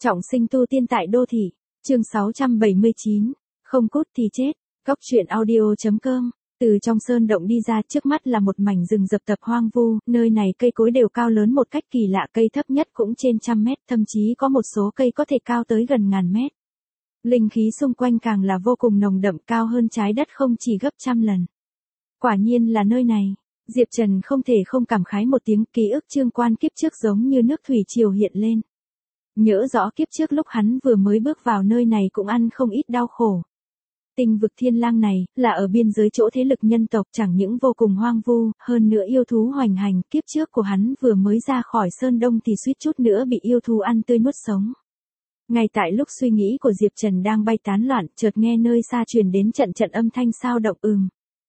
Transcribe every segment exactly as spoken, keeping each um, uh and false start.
Trọng sinh tu tiên tại đô thị, chương sáu trăm bảy mươi chín, không cút thì chết, Cóc truyện audio.com. Từ trong sơn động đi ra, trước mắt là một mảnh rừng rậm tập hoang vu, nơi này cây cối đều cao lớn một cách kỳ lạ, cây thấp nhất cũng trên trăm mét, thậm chí có một số cây có thể cao tới gần ngàn mét. Linh khí xung quanh càng là vô cùng nồng đậm, cao hơn trái đất không chỉ gấp trăm lần. Quả nhiên là nơi này. Diệp Trần không thể không cảm khái một tiếng, ký ức Trương Quan kiếp trước giống như nước thủy triều hiện lên. Nhớ rõ kiếp trước lúc hắn vừa mới bước vào nơi này cũng ăn không ít đau khổ. Tinh vực Thiên Lang này, là ở biên giới chỗ thế lực nhân tộc, chẳng những vô cùng hoang vu, hơn nữa yêu thú hoành hành, kiếp trước của hắn vừa mới ra khỏi Sơn Đông thì suýt chút nữa bị yêu thú ăn tươi nuốt sống. Ngay tại lúc suy nghĩ của Diệp Trần đang bay tán loạn, chợt nghe nơi xa truyền đến trận trận âm thanh sao động ừm.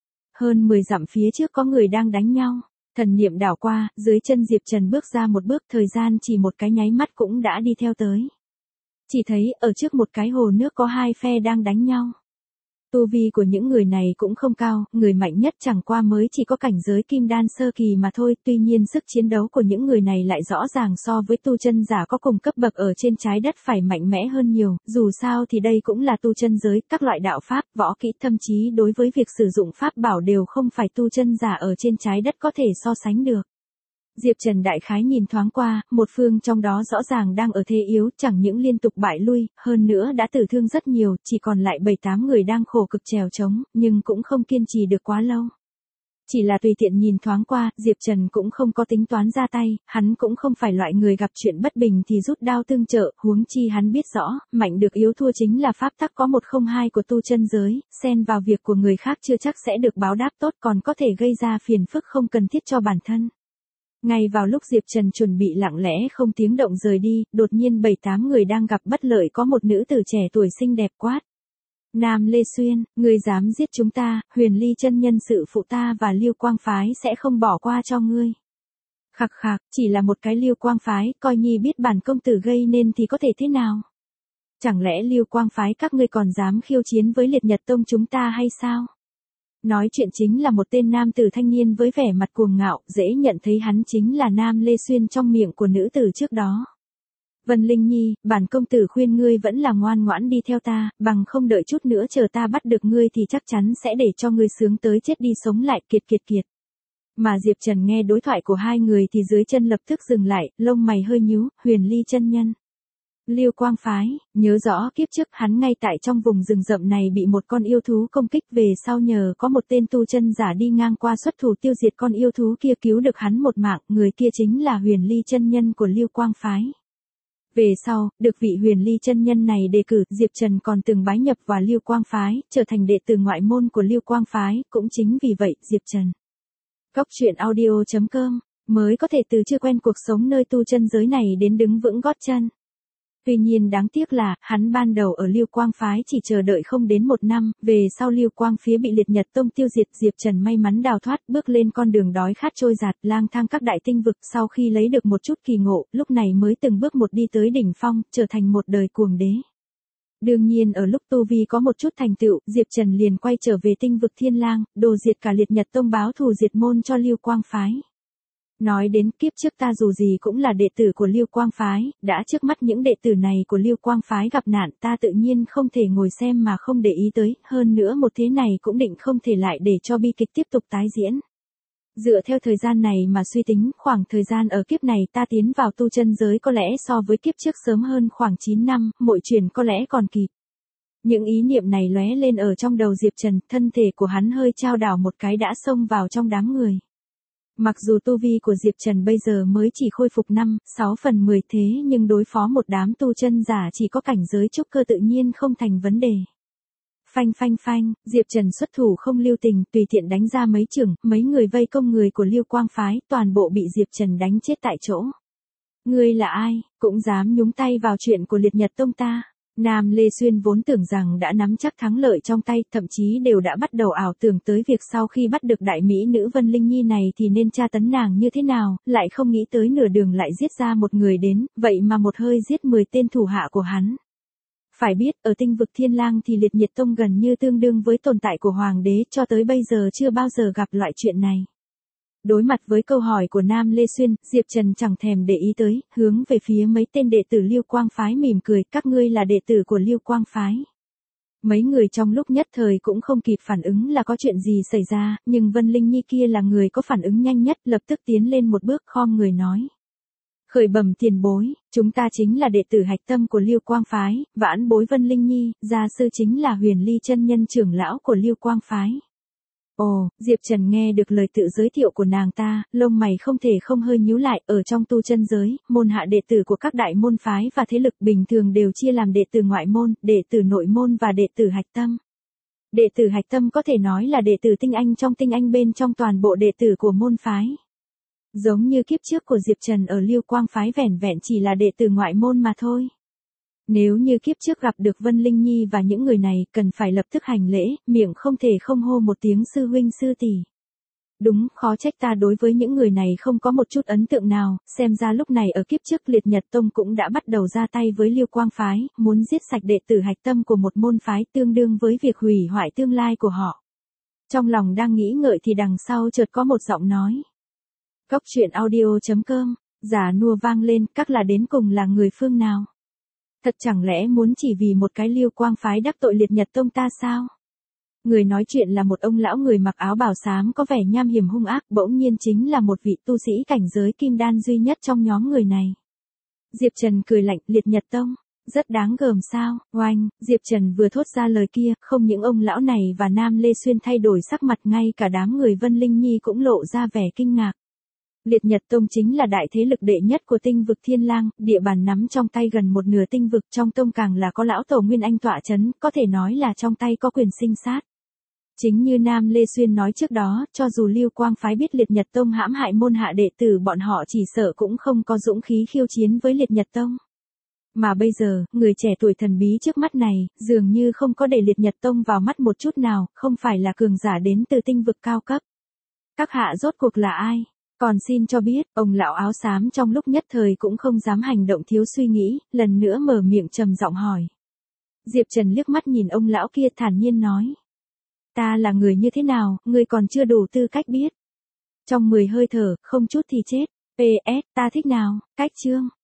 Hơn mười dặm phía trước có người đang đánh nhau. Thần niệm đảo qua, dưới chân Diệp Trần bước ra một bước, thời gian chỉ một cái nháy mắt cũng đã đi theo tới. Chỉ thấy, ở trước một cái hồ nước có hai phe đang đánh nhau. Tu vi của những người này cũng không cao, người mạnh nhất chẳng qua mới chỉ có cảnh giới kim đan sơ kỳ mà thôi, tuy nhiên sức chiến đấu của những người này lại rõ ràng so với tu chân giả có cùng cấp bậc ở trên trái đất phải mạnh mẽ hơn nhiều, dù sao thì đây cũng là tu chân giới, các loại đạo pháp, võ kỹ, thậm chí đối với việc sử dụng pháp bảo đều không phải tu chân giả ở trên trái đất có thể so sánh được. Diệp Trần đại khái nhìn thoáng qua, một phương trong đó rõ ràng đang ở thế yếu, chẳng những liên tục bại lui, hơn nữa đã tử thương rất nhiều, chỉ còn lại bảy tám người đang khổ cực trèo trống, nhưng cũng không kiên trì được quá lâu. Chỉ là tùy tiện nhìn thoáng qua, Diệp Trần cũng không có tính toán ra tay, hắn cũng không phải loại người gặp chuyện bất bình thì rút đao tương trợ, huống chi hắn biết rõ, mạnh được yếu thua chính là pháp tắc có một không hai của tu chân giới, xen vào việc của người khác chưa chắc sẽ được báo đáp tốt, còn có thể gây ra phiền phức không cần thiết cho bản thân. Ngay vào lúc Diệp Trần chuẩn bị lặng lẽ không tiếng động rời đi, đột nhiên bảy tám người đang gặp bất lợi có một nữ tử trẻ tuổi xinh đẹp quát. Nam Lê Xuyên, ngươi dám giết chúng ta, Huyền Ly chân nhân sự phụ ta và Liêu Quang Phái sẽ không bỏ qua cho ngươi. Khặc khặc, chỉ là một cái Liêu Quang Phái, coi nhi biết bản công tử gây nên thì có thể thế nào? Chẳng lẽ Liêu Quang Phái các ngươi còn dám khiêu chiến với Liệt Nhật Tông chúng ta hay sao? Nói chuyện chính là một tên nam tử thanh niên với vẻ mặt cuồng ngạo, dễ nhận thấy hắn chính là Nam Lê Xuyên trong miệng của nữ tử trước đó. Vân Linh Nhi, bản công tử khuyên ngươi vẫn là ngoan ngoãn đi theo ta, bằng không đợi chút nữa chờ ta bắt được ngươi thì chắc chắn sẽ để cho ngươi sướng tới chết đi sống lại, kiệt kiệt kiệt. Mà Diệp Trần nghe đối thoại của hai người thì dưới chân lập tức dừng lại, lông mày hơi nhíu, Huyền Ly chân nhân. Liêu Quang Phái, nhớ rõ kiếp trước hắn ngay tại trong vùng rừng rậm này bị một con yêu thú công kích, về sau nhờ có một tên tu chân giả đi ngang qua xuất thủ tiêu diệt con yêu thú kia, cứu được hắn một mạng, người kia chính là Huyền Ly chân nhân của Liêu Quang Phái. Về sau, được vị Huyền Ly chân nhân này đề cử, Diệp Trần còn từng bái nhập vào Liêu Quang Phái, trở thành đệ tử ngoại môn của Liêu Quang Phái, cũng chính vì vậy, Diệp Trần. Cóc truyện audio.com, mới có thể từ chưa quen cuộc sống nơi tu chân giới này đến đứng vững gót chân. Tuy nhiên đáng tiếc là, hắn ban đầu ở Liêu Quang Phái chỉ chờ đợi không đến một năm, về sau Liêu Quang phía bị Liệt Nhật Tông tiêu diệt, Diệp Trần may mắn đào thoát, bước lên con đường đói khát trôi dạt, lang thang các đại tinh vực, sau khi lấy được một chút kỳ ngộ, lúc này mới từng bước một đi tới đỉnh phong, trở thành một đời cuồng đế. Đương nhiên ở lúc tu vi có một chút thành tựu, Diệp Trần liền quay trở về tinh vực Thiên Lang, đồ diệt cả Liệt Nhật Tông, báo thù diệt môn cho Liêu Quang Phái. Nói đến kiếp trước ta dù gì cũng là đệ tử của Liêu Quang Phái, đã trước mắt những đệ tử này của Liêu Quang Phái gặp nạn, ta tự nhiên không thể ngồi xem mà không để ý tới, hơn nữa một thế này cũng định không thể lại để cho bi kịch tiếp tục tái diễn. Dựa theo thời gian này mà suy tính, khoảng thời gian ở kiếp này ta tiến vào tu chân giới có lẽ so với kiếp trước sớm hơn khoảng chín năm, mọi chuyện có lẽ còn kịp. Những ý niệm này lóe lên ở trong đầu Diệp Trần, thân thể của hắn hơi chao đảo một cái đã xông vào trong đám người. Mặc dù tu vi của Diệp Trần bây giờ mới chỉ khôi phục năm, sáu phần mười thế nhưng đối phó một đám tu chân giả chỉ có cảnh giới trúc cơ tự nhiên không thành vấn đề. Phanh phanh phanh, Diệp Trần xuất thủ không lưu tình, tùy tiện đánh ra mấy chưởng, mấy người vây công người của Liêu Quang Phái, toàn bộ bị Diệp Trần đánh chết tại chỗ. Ngươi là ai, cũng dám nhúng tay vào chuyện của Liệt Nhật Tông ta? Nam Lê Xuyên vốn tưởng rằng đã nắm chắc thắng lợi trong tay, thậm chí đều đã bắt đầu ảo tưởng tới việc sau khi bắt được đại mỹ nữ Vân Linh Nhi này thì nên tra tấn nàng như thế nào, lại không nghĩ tới nửa đường lại giết ra một người đến, vậy mà một hơi giết mười tên thủ hạ của hắn. Phải biết, ở tinh vực Thiên Lang thì Liệt Nhật Tông gần như tương đương với tồn tại của Hoàng đế, cho tới bây giờ chưa bao giờ gặp loại chuyện này. Đối mặt với câu hỏi của Nam Lê Xuyên, Diệp Trần chẳng thèm để ý tới, hướng về phía mấy tên đệ tử Liêu Quang Phái mỉm cười, các ngươi là đệ tử của Liêu Quang Phái. Mấy người trong lúc nhất thời cũng không kịp phản ứng là có chuyện gì xảy ra, nhưng Vân Linh Nhi kia là người có phản ứng nhanh nhất, lập tức tiến lên một bước khom người nói. Khởi bẩm tiền bối, chúng ta chính là đệ tử hạch tâm của Liêu Quang Phái, vãn bối Vân Linh Nhi, gia sư chính là Huyền Ly chân nhân trưởng lão của Liêu Quang Phái. Ồ, Diệp Trần nghe được lời tự giới thiệu của nàng ta, lông mày không thể không hơi nhíu lại, ở trong tu chân giới, môn hạ đệ tử của các đại môn phái và thế lực bình thường đều chia làm đệ tử ngoại môn, đệ tử nội môn và đệ tử hạch tâm. Đệ tử hạch tâm có thể nói là đệ tử tinh anh trong tinh anh bên trong toàn bộ đệ tử của môn phái. Giống như kiếp trước của Diệp Trần ở Liêu Quang Phái vẻn vẹn chỉ là đệ tử ngoại môn mà thôi. Nếu như kiếp trước gặp được Vân Linh Nhi và những người này, cần phải lập tức hành lễ, miệng không thể không hô một tiếng sư huynh sư tỷ. Đúng, khó trách ta đối với những người này không có một chút ấn tượng nào, xem ra lúc này ở kiếp trước Liệt Nhật Tông cũng đã bắt đầu ra tay với Liêu Quang Phái, muốn giết sạch đệ tử hạch tâm của một môn phái tương đương với việc hủy hoại tương lai của họ. Trong lòng đang nghĩ ngợi thì đằng sau chợt có một giọng nói. Cốc truyện audio chấm com, giả nua vang lên, các là đến cùng là người phương nào? Thật chẳng lẽ muốn chỉ vì một cái Liêu Quang Phái đắc tội Liệt Nhật Tông ta sao? Người nói chuyện là một ông lão người mặc áo bào xám có vẻ nham hiểm hung ác, bỗng nhiên chính là một vị tu sĩ cảnh giới kim đan duy nhất trong nhóm người này. Diệp Trần cười lạnh, Liệt Nhật Tông, rất đáng gờm sao? Oanh, Diệp Trần vừa thốt ra lời kia, không những ông lão này và Nam Lê Xuyên thay đổi sắc mặt, ngay cả đám người Vân Linh Nhi cũng lộ ra vẻ kinh ngạc. Liệt Nhật Tông chính là đại thế lực đệ nhất của tinh vực Thiên Lang, địa bàn nắm trong tay gần một nửa tinh vực, trong tông càng là có lão tổ Nguyên Anh tọa chấn, có thể nói là trong tay có quyền sinh sát. Chính như Nam Lê Xuyên nói trước đó, cho dù Liêu Quang Phái biết Liệt Nhật Tông hãm hại môn hạ đệ tử, bọn họ chỉ sợ cũng không có dũng khí khiêu chiến với Liệt Nhật Tông. Mà bây giờ, người trẻ tuổi thần bí trước mắt này, dường như không có để Liệt Nhật Tông vào mắt một chút nào, không phải là cường giả đến từ tinh vực cao cấp. Các hạ rốt cuộc là ai? Còn xin cho biết, ông lão áo xám trong lúc nhất thời cũng không dám hành động thiếu suy nghĩ, lần nữa mở miệng trầm giọng hỏi. Diệp Trần liếc mắt nhìn ông lão kia thản nhiên nói. Ta là người như thế nào, ngươi còn chưa đủ tư cách biết. Trong mười hơi thở, không chút thì chết. pê ét, ta thích nào, cách chương.